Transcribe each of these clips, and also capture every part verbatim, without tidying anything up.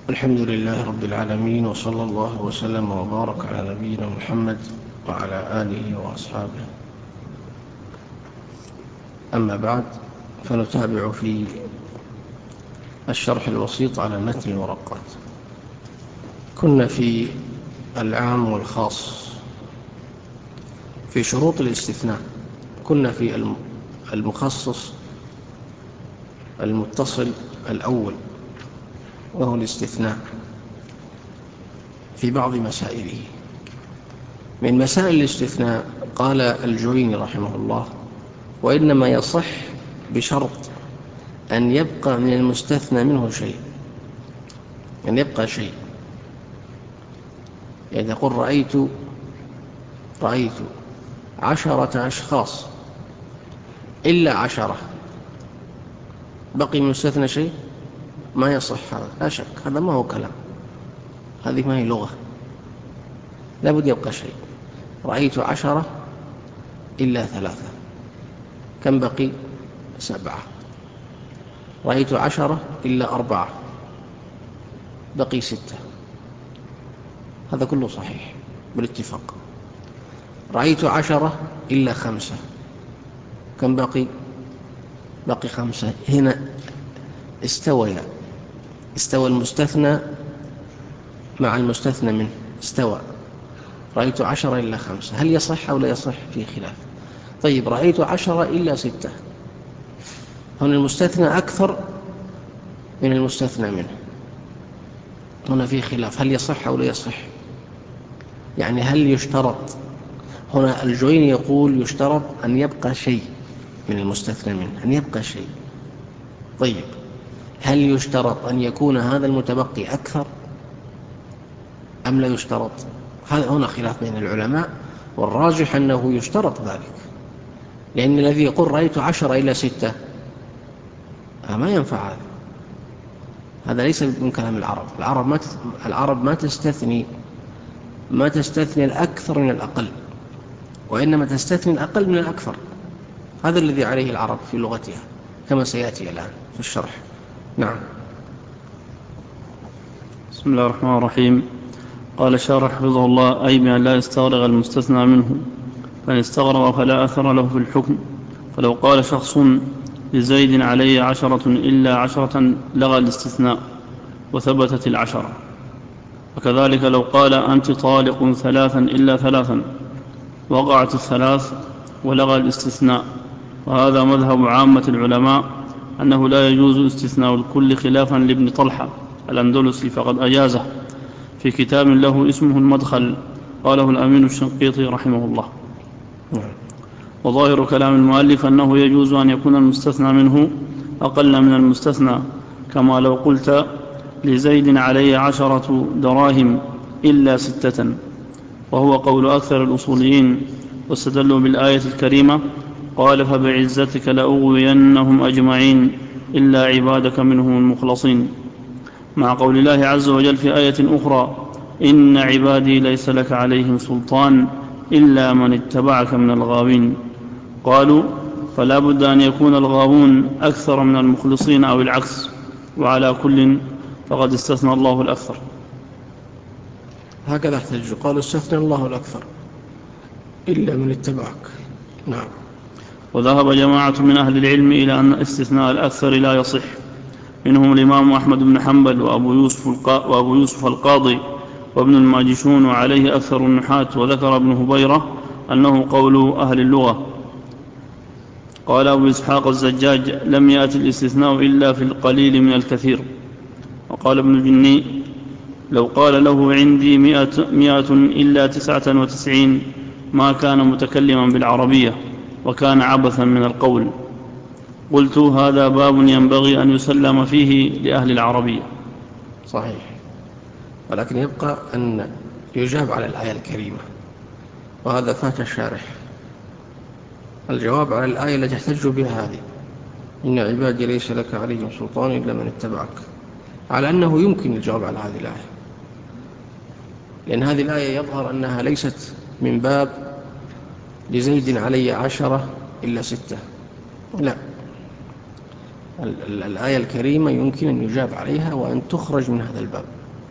الحمد لله رب العالمين، وصلى الله وسلم وبارك على نبينا محمد وعلى آله وأصحابه. أما بعد، فنتابع في الشرح الوسيط على متن الورقات. كنا في العام والخاص في شروط الاستثناء. كنا في المخصص المتصل الأول، وهو الاستثناء في بعض مسائله. من مسائل الاستثناء قال الجويني رحمه الله: وإنما يصح بشرط أن يبقى من المستثنى منه شيء، أن يبقى شيء. يعني يقول رأيت رأيت عشرة أشخاص إلا عشرة، بقي من المستثنى شيء؟ ما يصح هذا، لا شك. هذا ما هو كلام، هذه ما هي لغة، لا بد يبقى شيء. رأيت عشرة إلا ثلاثة، كم بقي؟ سبعة. رأيت عشرة إلا أربعة، بقي ستة. هذا كله صحيح بالاتفاق. رأيت عشرة إلا خمسة، كم بقي؟ بقي خمسة. هنا استوى استوى المستثنى مع المستثنى منه، استوى. رأيت عشرة إلا خمسة، هل يصح أو لا يصح؟ فيه خلاف. طيب، رأيت عشرة إلا ستة، هنا المستثنى أكثر من المستثنى منه، هنا فيه خلاف، هل يصح أو لا يصح؟ يعني هل يشترط؟ هنا الجويني يقول يشترط أن يبقى شيء من المستثنى منه، أن يبقى شيء. طيب، هل يشترط أن يكون هذا المتبقي أكثر أم لا يشترط؟ هذا هنا خلاف بين العلماء، والراجح أنه يشترط ذلك، لأن الذي يقول رأيت عشرة إلى ستة ما ينفع هذا. هذا ليس من كلام العرب. العرب ما العرب ما تستثني ما تستثني الأكثر من الأقل، وإنما تستثني الأقل من الأكثر. هذا الذي عليه العرب في لغتها، كما سيأتي الآن في الشرح. نعم. بسم الله الرحمن الرحيم. قال الشارح حفظه الله: أي بأن لا يستغرق المستثنى منه، فإن استغرق فلا أثر له في الحكم. فلو قال شخص لزيد علي عشرة إلا عشرة لغى الاستثناء وثبتت العشرة. وكذلك لو قال أنت طالق ثلاثا إلا ثلاثا، وقعت الثلاث ولغى الاستثناء. وهذا مذهب عامة العلماء أنه لا يجوز استثناء الكل، خلافا لابن طلحة الأندلسي فقد أجازه في كتاب له اسمه المدخل، قاله الأمين الشنقيطي رحمه الله. وظاهر كلام المؤلف أنه يجوز أن يكون المستثنى منه أقل من المستثنى، كما لو قلت لزيد علي عشرة دراهم إلا ستة، وهو قول أكثر الأصوليين، واستدلوا بالآية الكريمة: قال فبعزتك لأغوينهم أجمعين إلا عبادك منهم المخلصين، مع قول الله عز وجل في آية أخرى: إن عبادي ليس لك عليهم سلطان إلا من اتبعك من الغاوين. قالوا فلا بد أن يكون الغاوون أكثر من المخلصين أو العكس، وعلى كل فقد استثنى الله الأكثر. هكذا احتجوا، قالوا استثنى الله الأكثر إلا من اتبعك. نعم. وذهب جماعة من أهل العلم إلى أن استثناء الأكثر لا يصح، منهم الإمام أحمد بن حنبل وأبو يوسف, القا... وأبو يوسف القاضي وابن الماجشون، وعليه أكثر النحاة. وذكر ابن هبيرة أنه قول أهل اللغة. قال أبو إسحاق الزجاج: لم يأتي الاستثناء إلا في القليل من الكثير. وقال ابن الجني: لو قال له عندي مئة, مئة إلا تسعة وتسعين ما كان متكلما بالعربية، وكان عبثا من القول. قلت هذا باب ينبغي أن يسلم فيه لأهل العربية. صحيح، ولكن يبقى أن يجاب على الآية الكريمة، وهذا فات الشارح. الجواب على الآية التي احتجوا بها هذه: إن عبادي ليس لك عليهم سلطان إلا من اتبعك، على أنه يمكن الجواب على هذه الآية، لأن هذه الآية يظهر أنها ليست من باب لزيد علي عشرة إلا ستة، لا، الآية الكريمة يمكن أن يجاب عليها وأن تخرج من هذا الباب.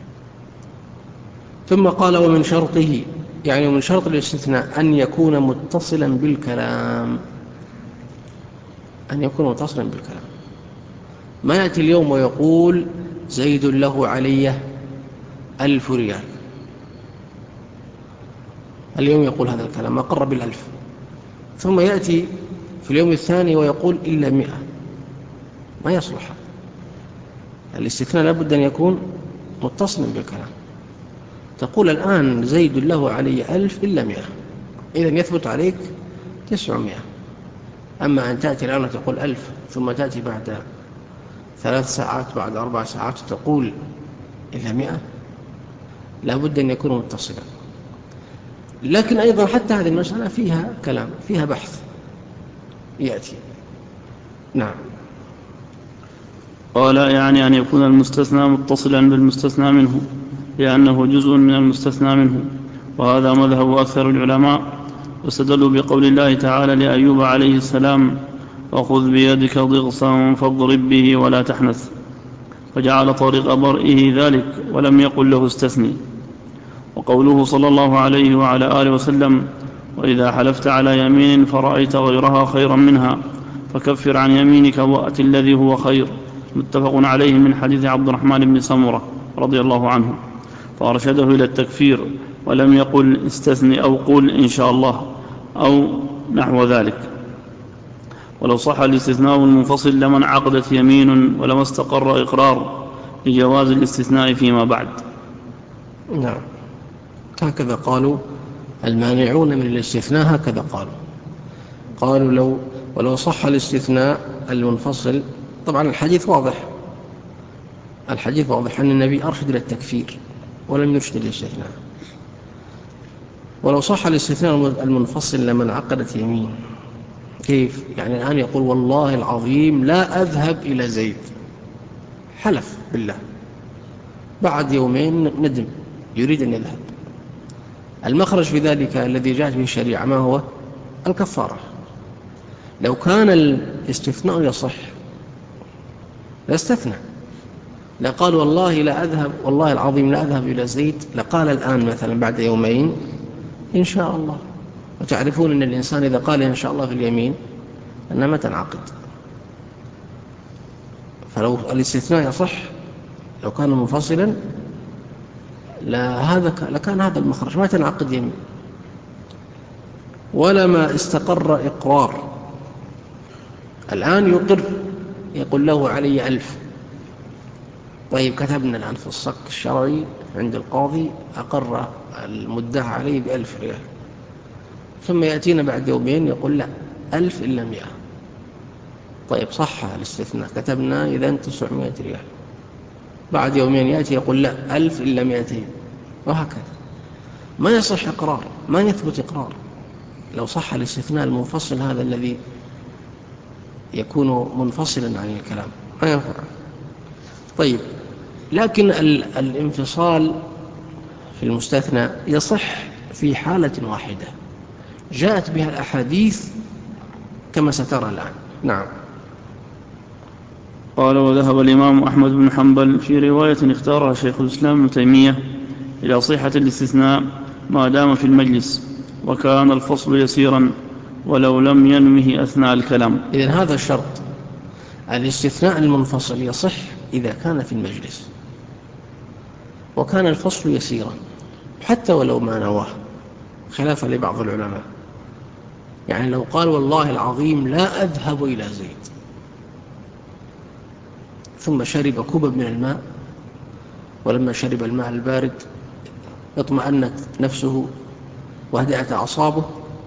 ثم قال ومن شرطه، يعني من شرط الاستثناء أن يكون متصلا بالكلام، أن يكون متصلا بالكلام. ما يأتي اليوم ويقول زيد له علي ألف ريال، اليوم يقول هذا الكلام أقر بالألف، ثم يأتي في اليوم الثاني ويقول إلا مئة، ما يصلح. الاستثناء لابد أن يكون متصلا بالكلام. تقول الآن زيد له علي ألف إلا مئة، إذن يثبت عليك تسعمائة. أما أن تأتي الآن وتقول ألف ثم تأتي بعد ثلاث ساعات بعد أربع ساعات تقول إلا مئة، لابد أن يكون متصلا. لكن أيضا حتى هذه المسألة فيها كلام، فيها بحث يأتي. نعم. قال يعني أن يكون المستثنى متصلا بالمستثنى منه لأنه جزء من المستثنى منه، وهذا مذهب أكثر العلماء. واستدلوا بقول الله تعالى لأيوب عليه السلام وخذ بيدك ضغصا فاضرب به ولا تحنث، وجعل طريق برئه ذلك ولم يقل له استثني. وقوله صلى الله عليه وعلى آله وسلم وإذا حلفت على يمين فرأيت غيرها خيرا منها فكفر عن يمينك وأت الذي هو خير، متفق عليه من حديث عبد الرحمن بن سمرة رضي الله عنه، فأرشده إلى التكفير ولم يقل استثني أو قل إن شاء الله أو نحو ذلك. ولو صح الاستثناء المنفصل لما انعقدت يمين ولما استقر إقرار لجواز الاستثناء فيما بعد. نعم، هكذا قالوا المانعون من الاستثناء، هكذا قالوا قالوا لو ولو صح الاستثناء المنفصل. طبعا الحديث واضح، الحديث واضح أن النبي أرشد إلى التكفير ولم يرشد الاستثناء. ولو صح الاستثناء المنفصل لما انعقدت يمين، كيف؟ يعني الآن يقول والله العظيم لا أذهب إلى زيد، حلف بالله، بعد يومين ندم يريد أن يذهب. المخرج في ذلك الذي جاءت به الشريعة ما هو؟ الكفارة. لو كان الاستثناء يصح لاستثنى، لقال والله لا أذهب، والله العظيم لا أذهب إلى زيد، لقال الآن مثلا بعد يومين إن شاء الله. وتعرفون أن الإنسان إذا قال إن شاء الله في اليمين أنها ما تنعقد. فلو الاستثناء يصح لو كان منفصلا لا هذا لكان هذا المخرج، ما تنعقد يمين. ولما استقر إقرار، الآن يقر يقول له علي ألف، طيب كتبنا الآن في الصك الشرعي عند القاضي أقر المدعى عليه بألف ريال، ثم يأتينا بعد يومين يقول لا ألف إلا مئة، طيب صح الاستثناء كتبنا إذا تسعمائة ريال، بعد يومين يأتي يقول لا ألف إلا مئتين، وهكذا. ما يصح إقرار، ما يثبت إقرار لو صح الاستثناء المنفصل هذا الذي يكون منفصلا عن الكلام، ما ينفع. طيب، لكن الانفصال في المستثنى يصح في حالة واحدة جاءت بها الأحاديث كما سترى الآن. نعم. قال وذهب الإمام أحمد بن حنبل في رواية اختارها شيخ الإسلام ابن تيمية إلى صحة الاستثناء ما دام في المجلس وكان الفصل يسيرا ولو لم ينمه أثناء الكلام. إذن هذا الشرط، الاستثناء المنفصل يصح إذا كان في المجلس وكان الفصل يسيرا حتى ولو ما نواه، خلافا لبعض العلماء. يعني لو قال والله العظيم لا أذهب إلى زيد ثم شرب كوبا من الماء، ولما شرب الماء البارد اطمأنت نفسه وهدأت أعصابه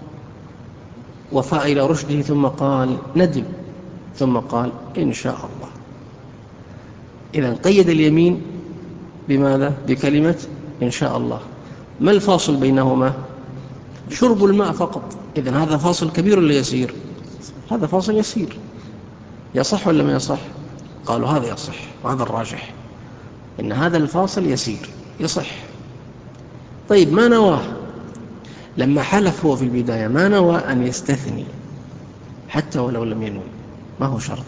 وفاء إلى رشده، ثم قال ندم، ثم قال إن شاء الله. إذن قيد اليمين بماذا؟ بكلمة إن شاء الله. ما الفاصل بينهما؟ شرب الماء فقط. إذن هذا فاصل كبير ولا يسير؟ هذا فاصل يسير. يصح ولا ما يصح؟ قالوا هذا يصح، وهذا الراجح إن هذا الفاصل يسير يصح. طيب ما نواه؟ لما حلف هو في البداية ما نوى أن يستثني حتى ولو لم ينوي، ما هو شرط.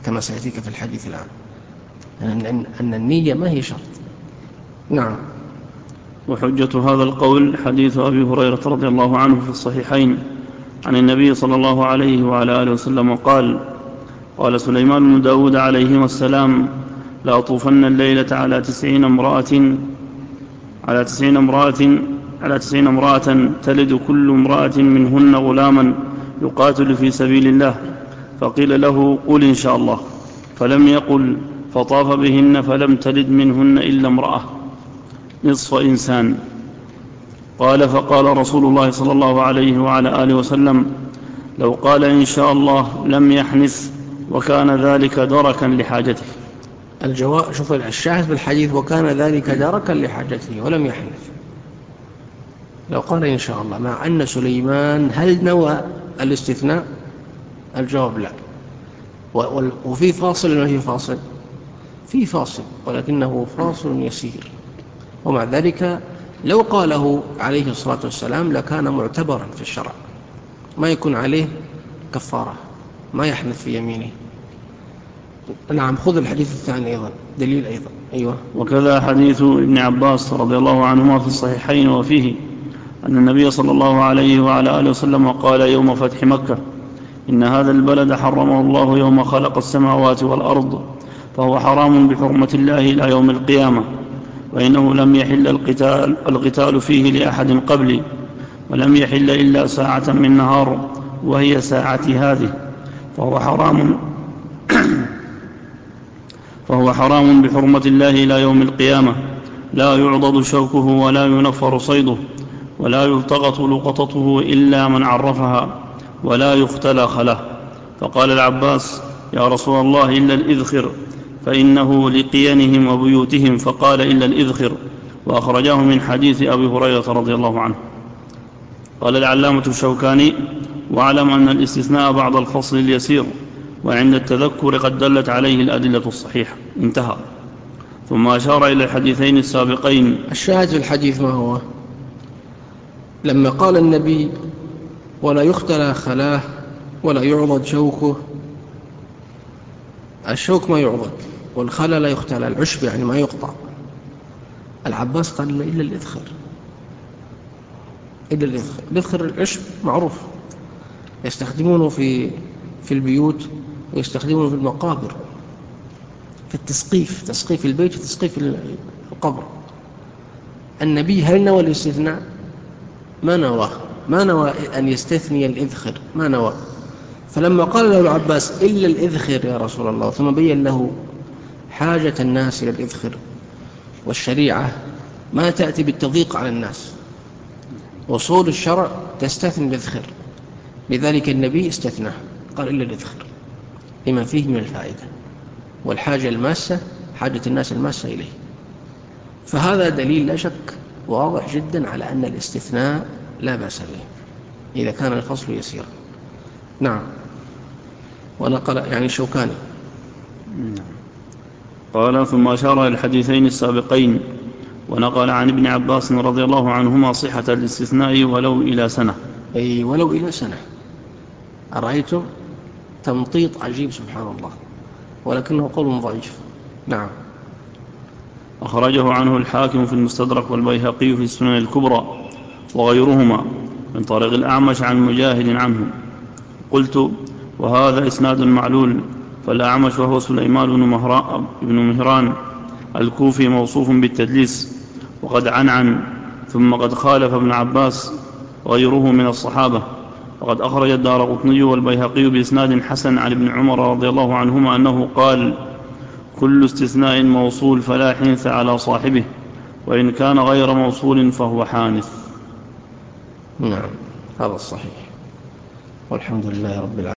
كما سيأتيك في الحديث الآن، أن, أن النية ما هي شرط. نعم. وحجة هذا القول حديث أبي هريرة رضي الله عنه في الصحيحين عن النبي صلى الله عليه وعلى آله وسلم قال: قال سليمان بن داود عليهما السلام: لا أطوفن الليلة على تسعين امرأة على تسعين امرأة على تسعين امرأة تلد كل امرأة منهن غلاما يقاتل في سبيل الله. فقيل له: قل إن شاء الله. فلم يقل، فطاف بهن فلم تلد منهن إلا امرأة نصف إنسان. قال: فقال رسول الله صلى الله عليه وعلى آله وسلم: لو قال إن شاء الله لم يحنث، وكان ذلك دركا لحاجته. الجواب، شوف الشاهد بالحديث: وكان ذلك دركا لحاجته ولم يحنث. لو قال إن شاء الله، مع أن سليمان هل نوى الاستثناء؟ الجواب لا. وفي فاصل ما في فاصل؟ في فاصل، ولكنه فاصل يسير. ومع ذلك لو قاله عليه الصلاة والسلام لكان معتبرا في الشرع، ما يكون عليه كفارة، ما يحنث في يمينه. نعم. خذ الحديث الثاني أيضا دليل أيضا. أيوة. وكذا حديث ابن عباس رضي الله عنهما في الصحيحين، وفيه أن النبي صلى الله عليه وعلى آله وسلم قال يوم فتح مكة: إن هذا البلد حرمه الله يوم خلق السماوات والأرض، فهو حرام بحرمة الله إلى يوم القيامة، وإنه لم يحل القتال, القتال فيه لأحد قبلي، ولم يحل إلا ساعة من نهار وهي ساعتي هذه، فهو حرام فهو حرام بحرمة الله إلى يوم القيامة، لا يعضد شوكه ولا ينفر صيده ولا يلتقط لقطته إلا من عرفها ولا يختلى خله. فقال العباس: يا رسول الله إلا الإذخر، فإنه لقينهم وبيوتهم. فقال: إلا الإذخر. وأخرجاه من حديث أبي هريرة رضي الله عنه. قال العلامة الشوكاني: واعلم أن الاستثناء بعد الفصل اليسير، وعند التذكر قد دلت عليه الأدلة الصحيحة. انتهى. ثم أشار إلى الحديثين السابقين. الشاهد في الحديث ما هو؟ لما قال النبي: ولا يختلى خلاه ولا يعضد شوكه، الشوك ما يعضد والخلى لا يختلى، العشب يعني ما يقطع. العباس قال: إلا الإذخر. إلا الإذخر. الإذخر العشب معروف، يستخدمونه في في البيوت، ويستخدمونه في المقابر، في التسقيف، تسقيف البيت وتسقيف القبر. النبي هل نوى الاستثناء؟ ما نوى، ما نوى أن يستثني الإذخر، ما نوى. فلما قال له العباس: إلا الإذخر يا رسول الله، ثم بين له حاجة الناس إلى الإذخر، والشريعة ما تأتي بالتضييق على الناس، وصول الشرع تستثني الإذخر، لذلك النبي استثناه، قال: إلا الإذخر، لما فيه من الفائدة والحاجة الماسة، حاجة الناس الماسة إليه. فهذا دليل لا شك واضح جدا على أن الاستثناء لا بأس به إذا كان الفصل يسيرا. نعم. ونقل يعني الشوكاني. قال: ثم أشار إلى الحديثين السابقين، ونقل عن ابن عباس رضي الله عنهما صحة الاستثناء ولو إلى سنة. أي ولو إلى سنة. أرأيتم تمطيط عجيب سبحان الله، ولكنه قول ضعيف. نعم. أخرجه عنه الحاكم في المستدرك والبيهقي في السنن الكبرى وغيرهما من طريق الأعمش عن مجاهد عنه. قلت: وهذا إسناد معلول، فالأعمش وهو سليمان بن مهران الكوفي موصوف بالتدليس وقد عنعن، ثم قد خالف ابن عباس غيره من الصحابة. وقد أخرج الدارقطني والبيهقي بإسناد حسن عن ابن عمر رضي الله عنهما أنه قال: كل استثناء موصول فلا حنث على صاحبه، وإن كان غير موصول فهو حانث. نعم، هذا الصحيح، والحمد لله رب العالمين.